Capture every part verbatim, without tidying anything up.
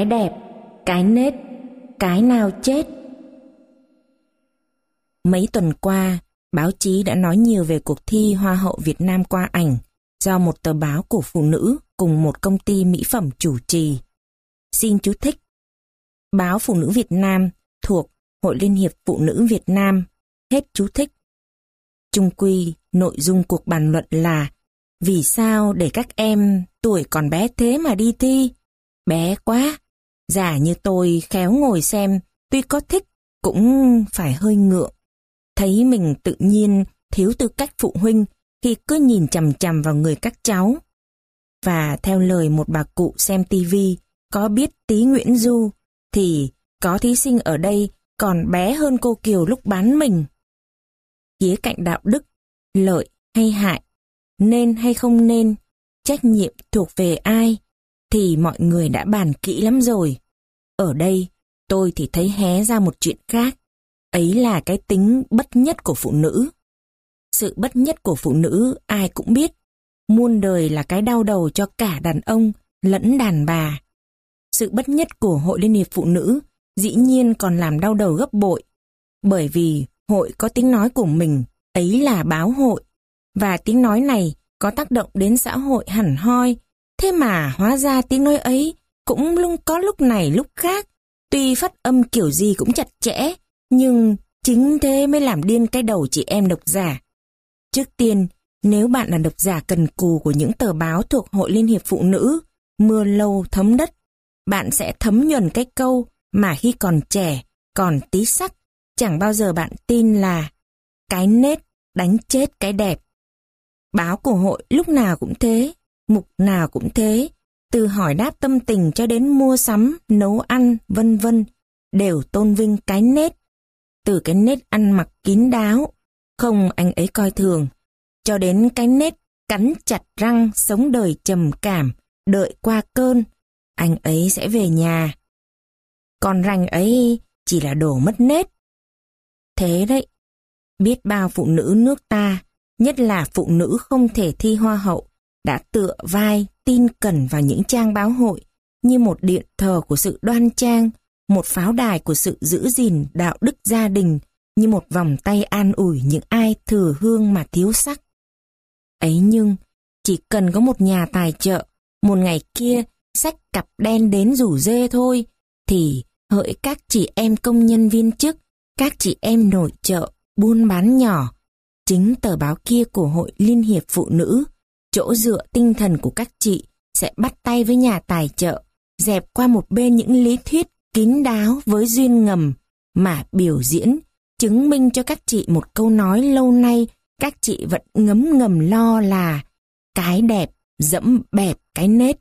cái đẹp, cái nết, cái nào chết. Mấy tuần qua, báo chí đã nói nhiều về cuộc thi Hoa hậu Việt Nam qua ảnh do một tờ báo của phụ nữ cùng một công ty mỹ phẩm chủ trì. Xin chú thích. Báo Phụ nữ Việt Nam thuộc Hội Liên hiệp Phụ nữ Việt Nam. Hết chú thích. Chung quy, nội dung cuộc bàn luận là vì sao để các em tuổi còn bé thế mà đi thi? Bé quá. Giả như tôi khéo ngồi xem, tuy có thích cũng phải hơi ngượng. Thấy mình tự nhiên thiếu tư cách phụ huynh khi cứ nhìn chằm chằm vào người các cháu. Và theo lời một bà cụ xem tivi có biết tí Nguyễn Du, thì có thí sinh ở đây còn bé hơn cô Kiều lúc bán mình. Khía cạnh đạo đức, lợi hay hại, nên hay không nên, trách nhiệm thuộc về ai, thì mọi người đã bàn kỹ lắm rồi. Ở đây, tôi thì thấy hé ra một chuyện khác, ấy là cái tính bất nhất của phụ nữ. Sự bất nhất của phụ nữ ai cũng biết, muôn đời là cái đau đầu cho cả đàn ông lẫn đàn bà. Sự bất nhất của Hội Liên hiệp Phụ nữ dĩ nhiên còn làm đau đầu gấp bội, bởi vì hội có tiếng nói của mình, ấy là báo hội, và tiếng nói này có tác động đến xã hội hẳn hoi. Thế mà hóa ra tiếng nói ấy cũng luôn có lúc này lúc khác, tuy phát âm kiểu gì cũng chặt chẽ, nhưng chính thế mới làm điên cái đầu chị em độc giả. Trước tiên, nếu bạn là độc giả cần cù của những tờ báo thuộc Hội Liên hiệp Phụ nữ, mưa lâu thấm đất, bạn sẽ thấm nhuần cái câu mà khi còn trẻ, còn tí sắc, chẳng bao giờ bạn tin là cái nết đánh chết cái đẹp. Báo của hội lúc nào cũng thế, mục nào cũng thế, từ hỏi đáp tâm tình cho đến mua sắm, nấu ăn, vân vân, đều tôn vinh cái nết. Từ cái nết ăn mặc kín đáo, không anh ấy coi thường, cho đến cái nết cắn chặt răng sống đời trầm cảm, đợi qua cơn, anh ấy sẽ về nhà. Còn rành ấy chỉ là đồ mất nết. Thế đấy, biết bao phụ nữ nước ta, nhất là phụ nữ không thể thi hoa hậu, đã tựa vai tin cẩn vào những trang báo hội như một điện thờ của sự đoan trang, một pháo đài của sự giữ gìn đạo đức gia đình, như một vòng tay an ủi những ai thừa hương mà thiếu sắc. Ấy nhưng, chỉ cần có một nhà tài trợ, một ngày kia xách cặp đen đến rủ rê thôi, thì hỡi các chị em công nhân viên chức, các chị em nội trợ, buôn bán nhỏ, chính tờ báo kia của Hội Liên hiệp Phụ nữ, chỗ dựa tinh thần của các chị sẽ bắt tay với nhà tài trợ, dẹp qua một bên những lý thuyết kín đáo với duyên ngầm, mà biểu diễn, chứng minh cho các chị một câu nói lâu nay các chị vẫn ngấm ngầm lo là cái đẹp dẫm bẹp cái nết.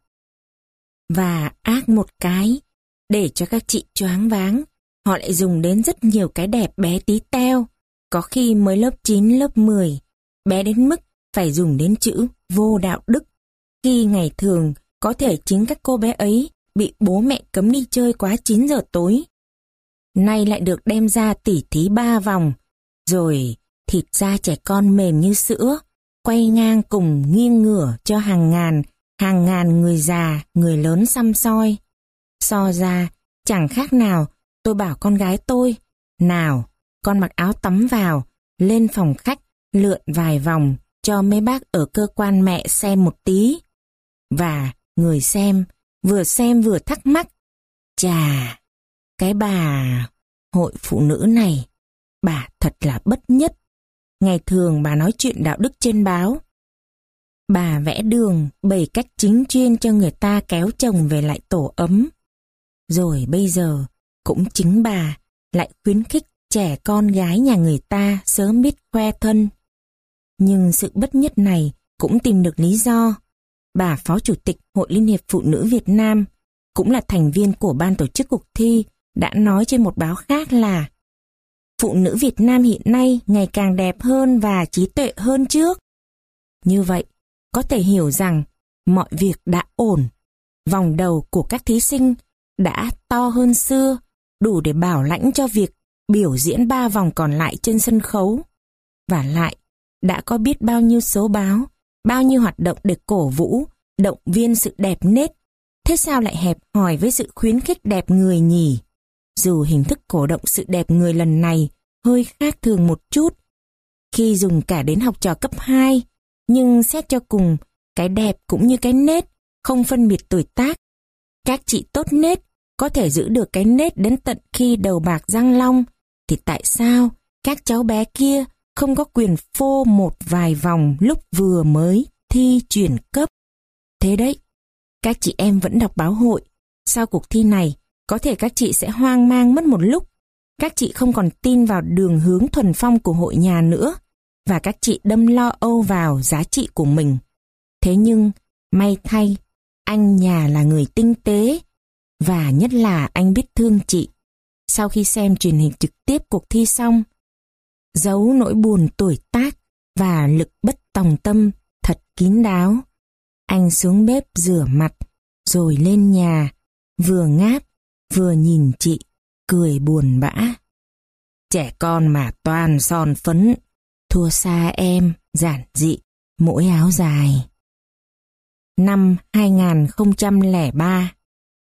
Và ác một cái, để cho các chị choáng váng, họ lại dùng đến rất nhiều cái đẹp bé tí teo, có khi mới lớp chín, lớp mười, bé đến mức phải dùng đến chữ vô đạo đức, khi ngày thường có thể chính các cô bé ấy bị bố mẹ cấm đi chơi quá chín giờ tối. Nay lại được đem ra tỉ thí ba vòng, rồi thịt da trẻ con mềm như sữa, quay ngang cùng nghiêng ngửa cho hàng ngàn, hàng ngàn người già, người lớn săm soi. So ra, chẳng khác nào tôi bảo con gái tôi, nào, con mặc áo tắm vào, lên phòng khách, lượn vài vòng, cho mấy bác ở cơ quan mẹ xem một tí. Và người xem, vừa xem vừa thắc mắc, chà, cái bà hội phụ nữ này, bà thật là bất nhất. Ngày thường bà nói chuyện đạo đức trên báo. Bà vẽ đường, bày cách chính chuyên cho người ta kéo chồng về lại tổ ấm. Rồi bây giờ, cũng chính bà lại khuyến khích trẻ con gái nhà người ta sớm biết khoe thân. Nhưng sự bất nhất này cũng tìm được lý do. Bà Phó Chủ tịch Hội Liên hiệp Phụ nữ Việt Nam, cũng là thành viên của ban tổ chức cuộc thi, đã nói trên một báo khác là phụ nữ Việt Nam hiện nay ngày càng đẹp hơn và trí tuệ hơn trước. Như vậy, có thể hiểu rằng mọi việc đã ổn. Vòng đầu của các thí sinh đã to hơn xưa, đủ để bảo lãnh cho việc biểu diễn ba vòng còn lại trên sân khấu. Và lại, đã có biết bao nhiêu số báo, bao nhiêu hoạt động để cổ vũ, động viên sự đẹp nết, Thế sao lại hẹp hòi với sự khuyến khích đẹp người nhỉ? Dù hình thức cổ động sự đẹp người lần này hơi khác thường một chút, khi dùng cả đến học trò cấp hai, nhưng xét cho cùng, cái đẹp cũng như cái nết, không phân biệt tuổi tác. Các chị tốt nết, có thể giữ được cái nết đến tận khi đầu bạc răng long, thì tại sao các cháu bé kia không có quyền phô một vài vòng lúc vừa mới thi chuyển cấp? Thế đấy, các chị em vẫn đọc báo hội. Sau cuộc thi này, có thể các chị sẽ hoang mang mất một lúc. Các chị không còn tin vào đường hướng thuần phong của hội nhà nữa, và các chị đâm lo âu vào giá trị của mình. Thế nhưng, may thay, anh nhà là người tinh tế, và nhất là anh biết thương chị. Sau khi xem truyền hình trực tiếp cuộc thi xong, giấu nỗi buồn tuổi tác và lực bất tòng tâm thật kín đáo, anh xuống bếp rửa mặt, rồi lên nhà, vừa ngáp, vừa nhìn chị, cười buồn bã. Trẻ con mà toàn son phấn, thua xa em, giản dị, mỗi áo dài. Năm hai nghìn không trăm lẻ ba.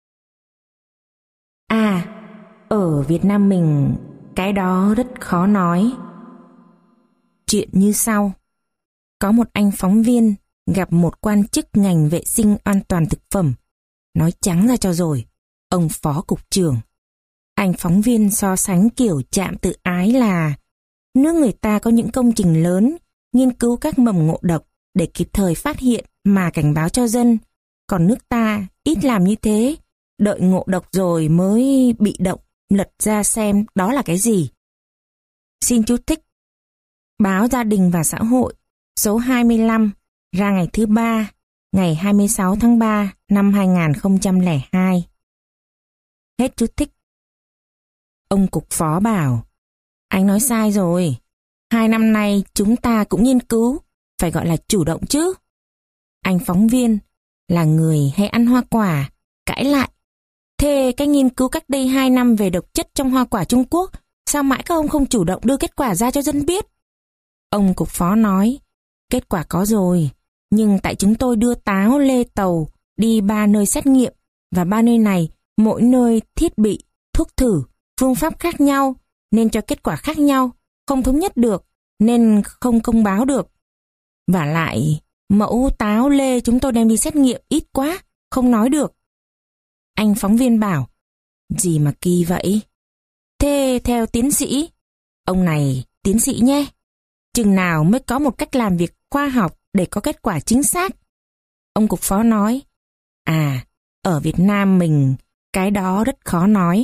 À, ở Việt Nam mình, cái đó rất khó nói. Chuyện như sau. Có một anh phóng viên gặp một quan chức ngành vệ sinh an toàn thực phẩm. Nói trắng ra cho rồi, ông phó cục trưởng. Anh phóng viên so sánh kiểu chạm tự ái là nước người ta có những công trình lớn, nghiên cứu các mầm ngộ độc để kịp thời phát hiện mà cảnh báo cho dân. Còn nước ta ít làm như thế, đợi ngộ độc rồi mới bị động lật ra xem đó là cái gì. Xin chú thích. Báo Gia đình và Xã hội số hai mươi lăm ra ngày thứ ba, ngày hai mươi sáu tháng ba năm hai nghìn không trăm lẻ hai. Hết chú thích. Ông cục phó bảo, anh nói sai rồi. Hai năm nay chúng ta cũng nghiên cứu, phải gọi là chủ động chứ. Anh phóng viên là người hay ăn hoa quả, cãi lại. Thế cái nghiên cứu cách đây hai năm về độc chất trong hoa quả Trung Quốc, sao mãi các ông không chủ động đưa kết quả ra cho dân biết? Ông cục phó nói, kết quả có rồi, nhưng tại chúng tôi đưa táo lê tàu đi ba nơi xét nghiệm, và ba nơi này mỗi nơi thiết bị, thuốc thử, phương pháp khác nhau, nên cho kết quả khác nhau, không thống nhất được, nên không công báo được. Vả lại, mẫu táo lê chúng tôi đem đi xét nghiệm ít quá, không nói được. Anh phóng viên bảo, gì mà kỳ vậy? Thế theo tiến sĩ, ông này tiến sĩ nhé, chừng nào mới có một cách làm việc khoa học để có kết quả chính xác? Ông cục phó nói, à, ở Việt Nam mình, cái đó rất khó nói.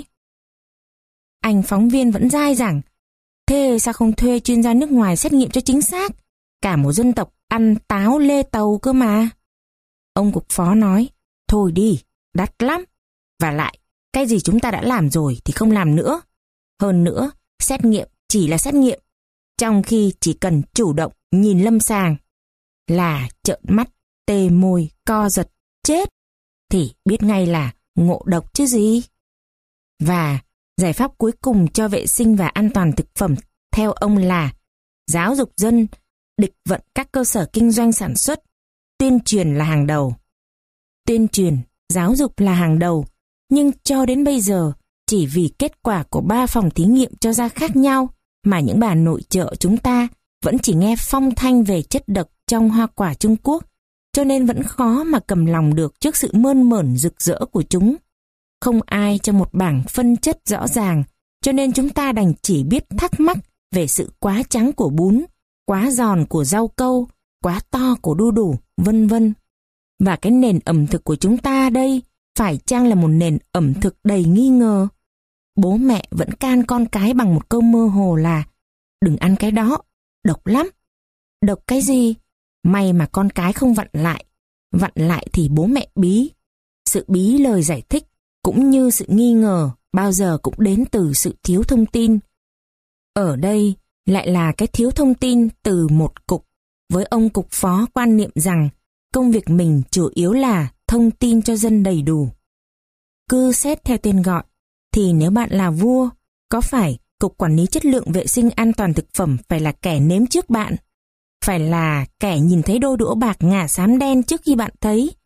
Anh phóng viên vẫn dai dẳng, thế sao không thuê chuyên gia nước ngoài xét nghiệm cho chính xác? Cả một dân tộc ăn táo lê tàu cơ mà. Ông cục phó nói, thôi đi, đắt lắm. Và lại, cái gì chúng ta đã làm rồi thì không làm nữa. Hơn nữa, xét nghiệm chỉ là xét nghiệm, trong khi chỉ cần chủ động nhìn lâm sàng là trợn mắt, tê môi, co giật, chết, thì biết ngay là ngộ độc chứ gì. Và giải pháp cuối cùng cho vệ sinh và an toàn thực phẩm theo ông là giáo dục dân, địch vận các cơ sở kinh doanh sản xuất, tuyên truyền là hàng đầu. Tuyên truyền, giáo dục là hàng đầu, nhưng cho đến bây giờ, chỉ vì kết quả của ba phòng thí nghiệm cho ra khác nhau mà những bà nội trợ chúng ta vẫn chỉ nghe phong thanh về chất độc trong hoa quả Trung Quốc, cho nên vẫn khó mà cầm lòng được trước sự mơn mởn rực rỡ của chúng. Không ai cho một bảng phân chất rõ ràng, cho nên chúng ta đành chỉ biết thắc mắc về sự quá trắng của bún, quá giòn của rau câu, quá to của đu đủ, vân vân. Và cái nền ẩm thực của chúng ta đây phải chăng là một nền ẩm thực đầy nghi ngờ? Bố mẹ vẫn can con cái bằng một câu mơ hồ là đừng ăn cái đó, độc lắm. Độc cái gì? May mà con cái không vặn lại. Vặn lại thì bố mẹ bí. Sự bí lời giải thích cũng như sự nghi ngờ bao giờ cũng đến từ sự thiếu thông tin. Ở đây lại là cái thiếu thông tin từ một cục, với ông cục phó quan niệm rằng công việc mình chủ yếu là thông tin cho dân đầy đủ. Cứ xét theo tên gọi, thì nếu bạn là vua, có phải Cục Quản lý Chất lượng Vệ sinh An toàn Thực phẩm phải là kẻ nếm trước bạn? Phải là kẻ nhìn thấy đôi đũa bạc ngả xám đen trước khi bạn thấy?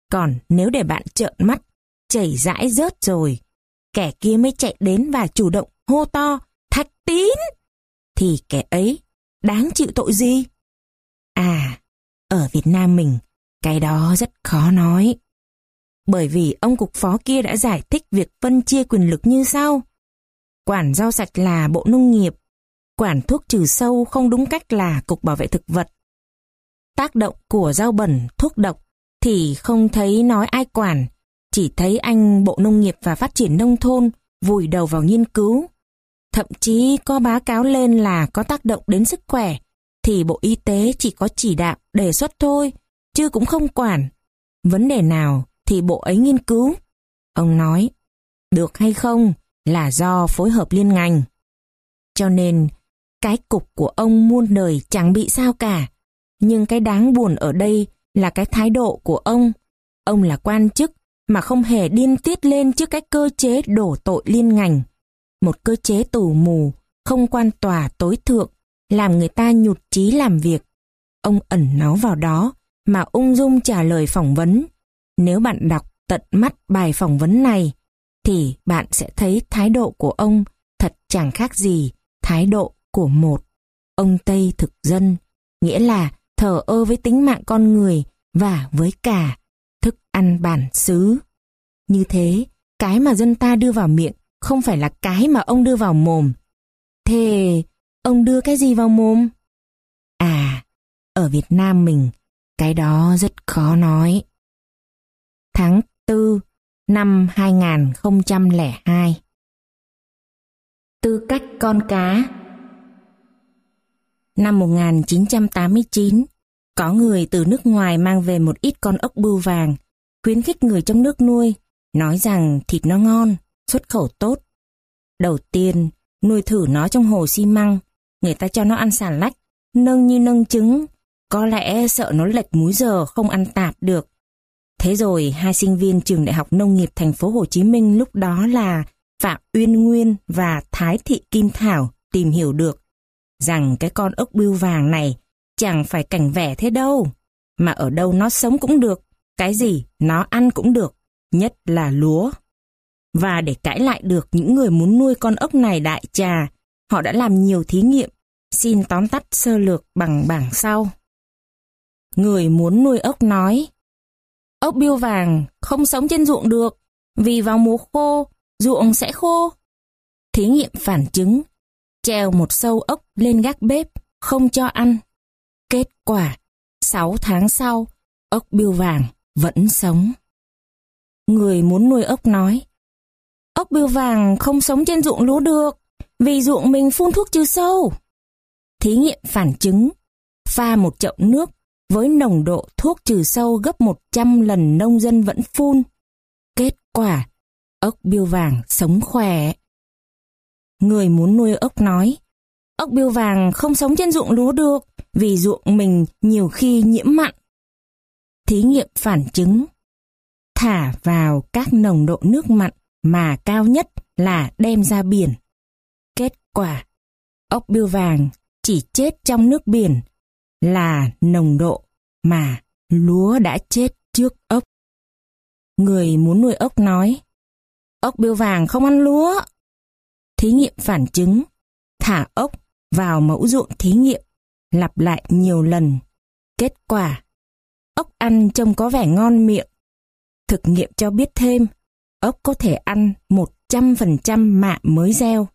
Còn nếu để bạn trợn mắt, chảy rãi rớt rồi, kẻ kia mới chạy đến và chủ động hô to, Thạch Tín, thì kẻ ấy đáng chịu tội gì? À, ở Việt Nam mình, cái đó rất khó nói. Bởi vì ông cục phó kia đã giải thích việc phân chia quyền lực như sau. Quản rau sạch là Bộ Nông nghiệp, quản thuốc trừ sâu không đúng cách là Cục Bảo vệ Thực vật. Tác động của rau bẩn, thuốc độc thì không thấy nói ai quản, chỉ thấy anh Bộ Nông nghiệp và Phát triển Nông thôn vùi đầu vào nghiên cứu. Thậm chí có báo cáo lên là có tác động đến sức khỏe, thì Bộ Y tế chỉ có chỉ đạo, đề xuất thôi, chứ cũng không quản. Vấn đề nào thì Bộ ấy nghiên cứu. Ông nói, được hay không là do phối hợp liên ngành. Cho nên, cái cục của ông muôn đời chẳng bị sao cả. Nhưng cái đáng buồn ở đây là cái thái độ của ông. Ông là quan chức mà không hề điên tiết lên trước cái cơ chế đổ tội liên ngành. Một cơ chế tù mù, không quan tòa tối thượng, làm người ta nhụt chí làm việc. Ông ẩn náu vào đó mà ung dung trả lời phỏng vấn. Nếu bạn đọc tận mắt bài phỏng vấn này, thì bạn sẽ thấy thái độ của ông thật chẳng khác gì thái độ của một ông Tây thực dân, nghĩa là thờ ơ với tính mạng con người và với cả thức ăn bản xứ. Như thế, cái mà dân ta đưa vào miệng không phải là cái mà ông đưa vào mồm. Thế ông đưa cái gì vào mồm? À, ở Việt Nam mình, cái đó rất khó nói. Tháng tư năm hai nghìn không trăm lẻ hai. Tư cách con cá. Năm một nghìn chín trăm tám mươi chín, có người từ nước ngoài mang về một ít con ốc bươu vàng, khuyến khích người trong nước nuôi, nói rằng thịt nó ngon, xuất khẩu tốt. Đầu tiên, nuôi thử nó trong hồ xi măng, người ta cho nó ăn xà lách, nâng như nâng trứng, có lẽ sợ nó lệch múi giờ không ăn tạp được. Thế rồi hai sinh viên trường Đại học Nông nghiệp thành phố Hồ Chí Minh lúc đó là Phạm Uyên Nguyên và Thái Thị Kim Thảo tìm hiểu được rằng cái con ốc bươu vàng này chẳng phải cảnh vẻ thế đâu, mà ở đâu nó sống cũng được, cái gì nó ăn cũng được, nhất là lúa. Và để cãi lại được những người muốn nuôi con ốc này đại trà, họ đã làm nhiều thí nghiệm, xin tóm tắt sơ lược bằng bảng sau. Người muốn nuôi ốc nói, ốc bươu vàng không sống trên ruộng được, vì vào mùa khô, ruộng sẽ khô. Thí nghiệm phản chứng, treo một sâu ốc lên gác bếp, không cho ăn. Kết quả, sáu tháng sau, ốc bươu vàng vẫn sống. Người muốn nuôi ốc nói, ốc bươu vàng không sống trên ruộng lúa được, vì ruộng mình phun thuốc trừ sâu. Thí nghiệm phản chứng, pha một chậu nước với nồng độ thuốc trừ sâu gấp một trăm lần nông dân vẫn phun. Kết quả, ốc bươu vàng sống khỏe. Người muốn nuôi ốc nói, ốc bươu vàng không sống trên ruộng lúa được, vì ruộng mình nhiều khi nhiễm mặn. Thí nghiệm phản chứng, thả vào các nồng độ nước mặn mà cao nhất là đem ra biển. Kết quả, ốc bươu vàng chỉ chết trong nước biển là nồng độ mà lúa đã chết trước ốc. Người muốn nuôi ốc nói, ốc bươu vàng không ăn lúa. Thí nghiệm phản chứng, thả ốc vào mẫu ruộng thí nghiệm, lặp lại nhiều lần. Kết quả, ốc ăn trông có vẻ ngon miệng. Thực nghiệm cho biết thêm, ốc có thể ăn một trăm phần trăm mạ mới gieo.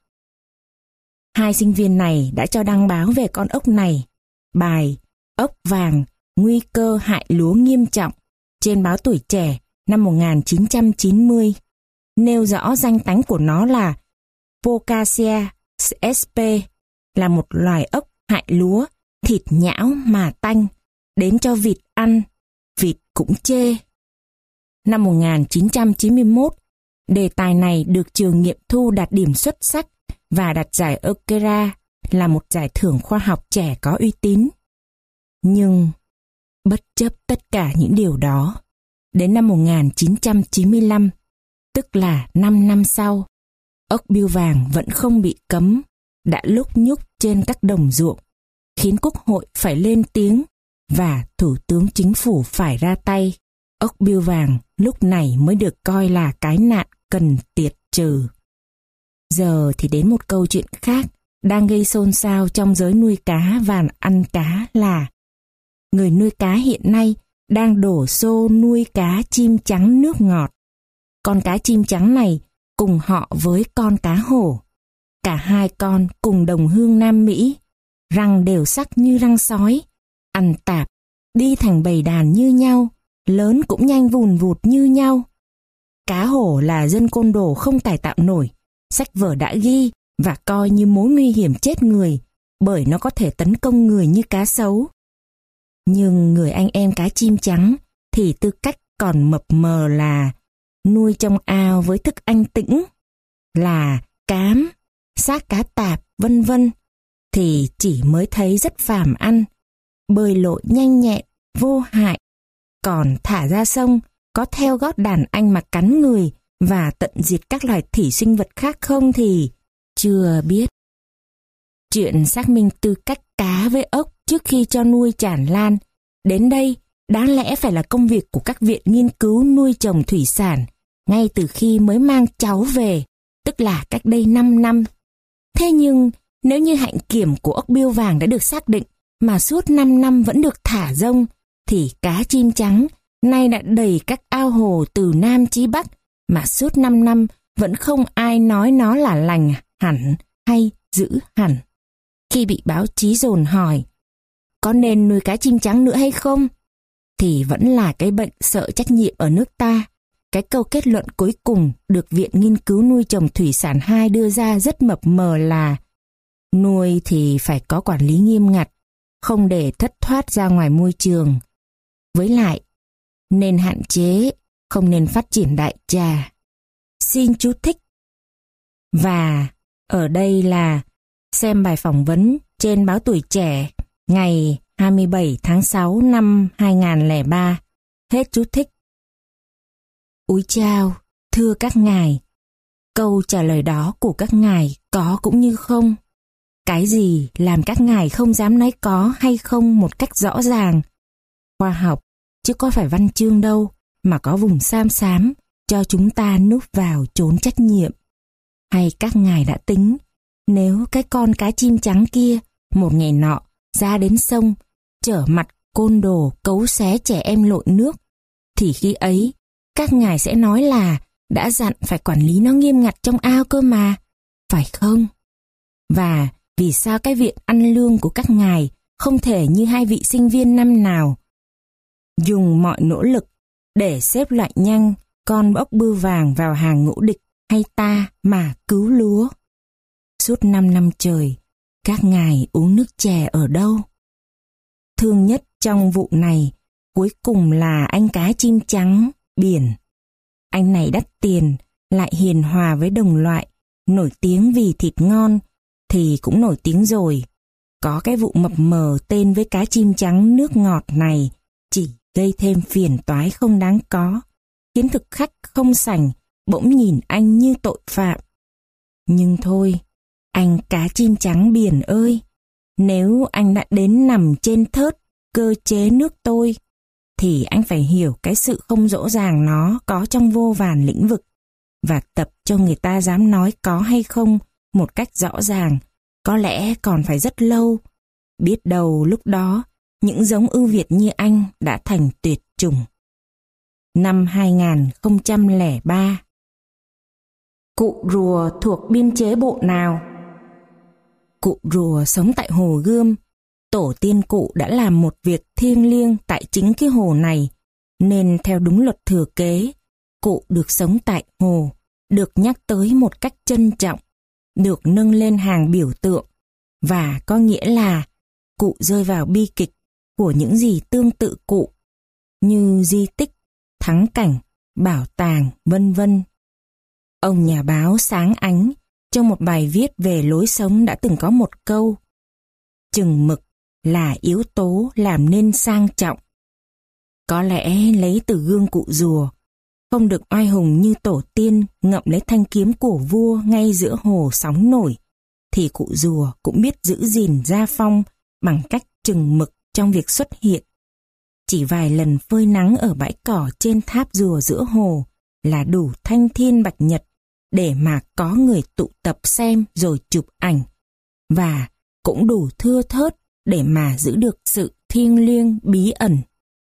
Hai sinh viên này đã cho đăng báo về con ốc này, bài Ốc vàng, nguy cơ hại lúa nghiêm trọng, trên báo Tuổi Trẻ năm một nghìn chín trăm chín mươi, nêu rõ danh tánh của nó là Phocasia sp, là một loài ốc hại lúa, thịt nhão mà tanh, đến cho vịt ăn, vịt cũng chê. Năm một nghìn chín trăm chín mươi mốt, đề tài này được trường nghiệm thu đạt điểm xuất sắc và đạt giải Okera, là một giải thưởng khoa học trẻ có uy tín. Nhưng, bất chấp tất cả những điều đó, đến năm một nghìn chín trăm chín mươi lăm, tức là năm năm sau, ốc bươu vàng vẫn không bị cấm, đã lúc nhúc trên các đồng ruộng, khiến Quốc hội phải lên tiếng và Thủ tướng Chính phủ phải ra tay. ốc bươu vàng lúc này mới được coi là cái nạn cần tiệt trừ. Giờ thì đến một câu chuyện khác đang gây xôn xao trong giới nuôi cá và ăn cá là người nuôi cá hiện nay đang đổ xô nuôi cá chim trắng nước ngọt. Con cá chim trắng này cùng họ với con cá hổ. Cả hai con cùng đồng hương Nam Mỹ, răng đều sắc như răng sói, ăn tạp, đi thành bầy đàn như nhau, lớn cũng nhanh vùn vụt như nhau. Cá hổ là dân côn đồ không cải tạo nổi, sách vở đã ghi và coi như mối nguy hiểm chết người, bởi nó có thể tấn công người như cá sấu. Nhưng người anh em cá chim trắng thì tư cách còn mập mờ là nuôi trong ao với thức ăn tĩnh, là cám, xác cá tạp, vân vân, thì chỉ mới thấy rất phàm ăn, bơi lội nhanh nhẹn, vô hại. Còn thả ra sông, có theo gót đàn anh mà cắn người và tận diệt các loài thủy sinh vật khác không thì chưa biết. Chuyện xác minh tư cách cá với ốc trước khi cho nuôi tràn lan, đến đây đáng lẽ phải là công việc của các viện nghiên cứu nuôi trồng thủy sản ngay từ khi mới mang cháu về, tức là cách đây năm năm. Thế nhưng nếu như hạnh kiểm của ốc bươu vàng đã được xác định mà suốt năm năm vẫn được thả rông, thì cá chim trắng nay đã đầy các ao hồ từ Nam chí Bắc mà suốt năm năm vẫn không ai nói nó là lành hẳn hay dữ hẳn. Khi bị báo chí dồn hỏi có nên nuôi cá chim trắng nữa hay không, thì vẫn là cái bệnh sợ trách nhiệm ở nước ta. Cái câu kết luận cuối cùng được Viện Nghiên cứu Nuôi trồng Thủy sản hai đưa ra rất mập mờ là nuôi thì phải có quản lý nghiêm ngặt, không để thất thoát ra ngoài môi trường. Với lại, nên hạn chế, không nên phát triển đại trà. Xin chú thích. Và ở đây là xem bài phỏng vấn trên báo Tuổi Trẻ ngày hai mươi bảy tháng sáu năm hai nghìn không trăm lẻ ba. Hết chú thích. Úi chao, thưa các ngài, câu trả lời đó của các ngài có cũng như không. Cái gì làm các ngài không dám nói có hay không một cách rõ ràng? Khoa học, chứ có phải văn chương đâu, mà có vùng xám xám cho chúng ta núp vào trốn trách nhiệm. Hay các ngài đã tính, nếu cái con cá chim trắng kia một ngày nọ ra đến sông, trở mặt côn đồ cấu xé trẻ em lội nước, thì khi ấy các ngài sẽ nói là đã dặn phải quản lý nó nghiêm ngặt trong ao cơ mà, phải không? Và vì sao cái viện ăn lương của các ngài không thể như hai vị sinh viên năm nào dùng mọi nỗ lực để xếp loại nhanh con ốc bươu vàng vào hàng ngũ địch hay ta mà cứu lúa? Suốt năm năm trời, các ngài uống nước chè ở đâu? Thương nhất trong vụ này cuối cùng là anh cá chim trắng biển. Anh này đắt tiền, lại hiền hòa với đồng loại, nổi tiếng vì thịt ngon, thì cũng nổi tiếng rồi. Có cái vụ mập mờ tên với cá chim trắng nước ngọt này chỉ gây thêm phiền toái không đáng có, khiến thực khách không sành bỗng nhìn anh như tội phạm. Nhưng thôi, anh cá chim trắng biển ơi, nếu anh đã đến nằm trên thớt cơ chế nước tôi, thì anh phải hiểu cái sự không rõ ràng nó có trong vô vàn lĩnh vực, và tập cho người ta dám nói có hay không một cách rõ ràng, có lẽ còn phải rất lâu. Biết đâu lúc đó, những giống ưu việt như anh đã thành tuyệt chủng. Năm hai nghìn không trăm lẻ ba. Cụ rùa thuộc biên chế bộ nào? Cụ rùa sống tại Hồ Gươm. Tổ tiên cụ đã làm một việc thiêng liêng tại chính cái hồ này, nên theo đúng luật thừa kế, cụ được sống tại hồ, được nhắc tới một cách trân trọng, được nâng lên hàng biểu tượng, và có nghĩa là cụ rơi vào bi kịch của những gì tương tự cụ, như di tích, thắng cảnh, bảo tàng, vân vân. Ông nhà báo Sáng Ánh trong một bài viết về lối sống đã từng có một câu: chừng mực là yếu tố làm nên sang trọng. Có lẽ lấy từ gương cụ rùa, không được oai hùng như tổ tiên ngậm lấy thanh kiếm của vua ngay giữa hồ sóng nổi, thì cụ rùa cũng biết giữ gìn gia phong bằng cách chừng mực trong việc xuất hiện. chỉ vài lần phơi nắng ở bãi cỏ trên tháp rùa giữa hồ là đủ thanh thiên bạch nhật để mà có người tụ tập xem rồi chụp ảnh, và cũng đủ thưa thớt để mà giữ được sự thiêng liêng bí ẩn.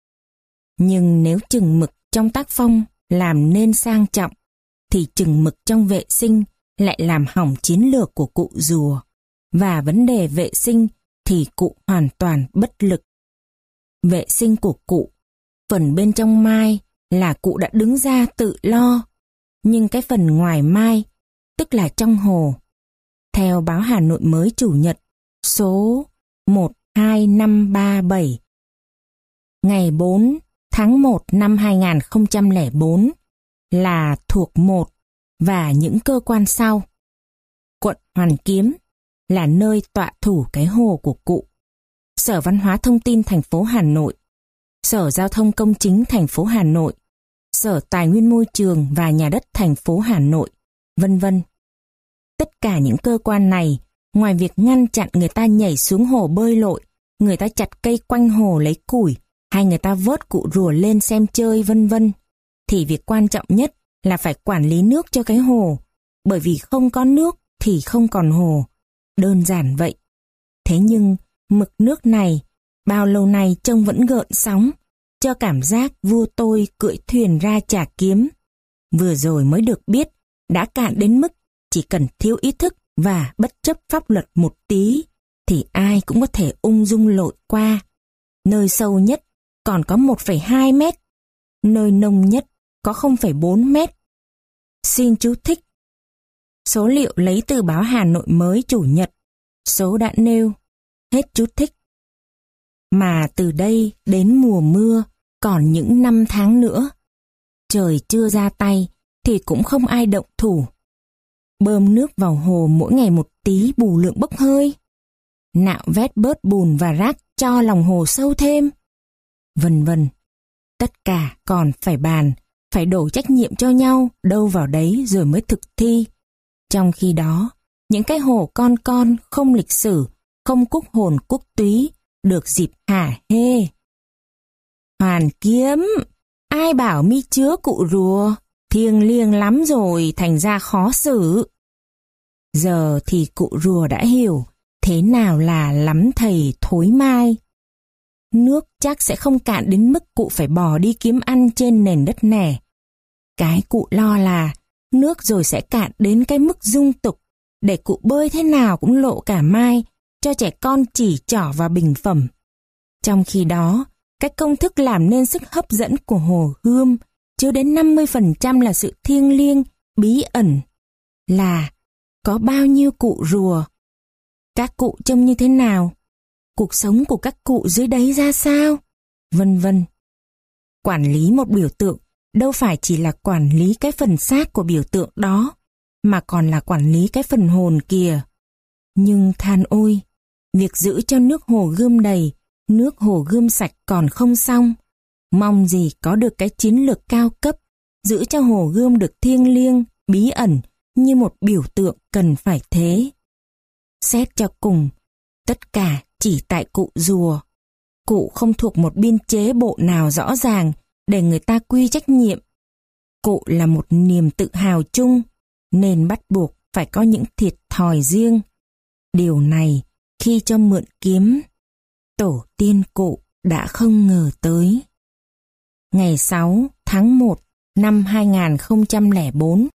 Nhưng nếu chừng mực trong tác phong làm nên sang trọng, thì chừng mực trong vệ sinh lại làm hỏng chiến lược của cụ rùa, và vấn đề vệ sinh thì cụ hoàn toàn bất lực. Vệ sinh của cụ, phần bên trong mai là cụ đã đứng ra tự lo, nhưng cái phần ngoài mai, tức là trong hồ, theo báo Hà Nội Mới Chủ nhật số một hai năm ba bảy ngày bốn tháng một năm hai nghìn không trăm lẻ bốn là thuộc một và những cơ quan sau. Quận Hoàn Kiếm là nơi tọa thủ cái hồ của cụ. Sở Văn hóa Thông tin thành phố Hà Nội, Sở Giao thông Công chính thành phố Hà Nội, Sở Tài nguyên Môi trường và Nhà đất thành phố Hà Nội, vân vân. Tất cả những cơ quan này, ngoài việc ngăn chặn người ta nhảy xuống hồ bơi lội, người ta chặt cây quanh hồ lấy củi, hay người ta vớt cụ rùa lên xem chơi vân vân, thì việc quan trọng nhất là phải quản lý nước cho cái hồ, bởi vì không có nước thì không còn hồ. Đơn giản vậy. Thế nhưng, mực nước này, bao lâu nay trông vẫn gợn sóng, cho cảm giác vua tôi cưỡi thuyền ra chả kiếm. Vừa rồi mới được biết, đã cạn đến mức chỉ cần thiếu ý thức và bất chấp pháp luật một tí, thì ai cũng có thể ung dung lội qua. Nơi sâu nhất còn có một phẩy hai mét, nơi nông nhất có không phẩy bốn mét. Xin chú thích. Số liệu lấy từ báo Hà Nội Mới Chủ nhật, số đã nêu, hết chú thích. Mà từ đây đến mùa mưa còn những năm tháng nữa. Trời chưa ra tay thì cũng không ai động thủ. Bơm nước vào hồ mỗi ngày một tí bù lượng bốc hơi. Nạo vét bớt bùn và rác cho lòng hồ sâu thêm. Vân vân. Tất cả còn phải bàn, phải đổ trách nhiệm cho nhau đâu vào đấy rồi mới thực thi. Trong khi đó, những cái hồ con con không lịch sử, không cúc hồn cúc túy, được dịp hả hê. Hoàn Kiếm, ai bảo mi chứa cụ rùa, thiêng liêng lắm rồi thành ra khó xử. Giờ thì cụ rùa đã hiểu thế nào là lắm thầy thối mai. Nước chắc sẽ không cạn đến mức cụ phải bò đi kiếm ăn trên nền đất nẻ. Cái cụ lo là nước rồi sẽ cạn đến cái mức dung tục, để cụ bơi thế nào cũng lộ cả mai, cho trẻ con chỉ trỏ vào bình phẩm. Trong khi đó, cái công thức làm nên sức hấp dẫn của hồ Gươm chứa đến năm mươi phần trăm là sự thiêng liêng, bí ẩn. Là có bao nhiêu cụ rùa? Các cụ trông như thế nào? Cuộc sống của các cụ dưới đấy ra sao? Vân vân. Quản lý một biểu tượng đâu phải chỉ là quản lý cái phần xác của biểu tượng đó, mà còn là quản lý cái phần hồn kìa. Nhưng than ôi, việc giữ cho nước hồ Gươm đầy, nước hồ Gươm sạch còn không xong. Mong gì có được cái chiến lược cao cấp, giữ cho hồ Gươm được thiêng liêng, bí ẩn như một biểu tượng cần phải thế. Xét cho cùng, tất cả chỉ tại cụ rùa. Cụ không thuộc một biên chế bộ nào rõ ràng để người ta quy trách nhiệm. Cụ là một niềm tự hào chung, nên bắt buộc phải có những thiệt thòi riêng. Điều này khi cho mượn kiếm, tổ tiên cụ đã không ngờ tới. Ngày sáu tháng một năm hai nghìn không trăm lẻ bốn,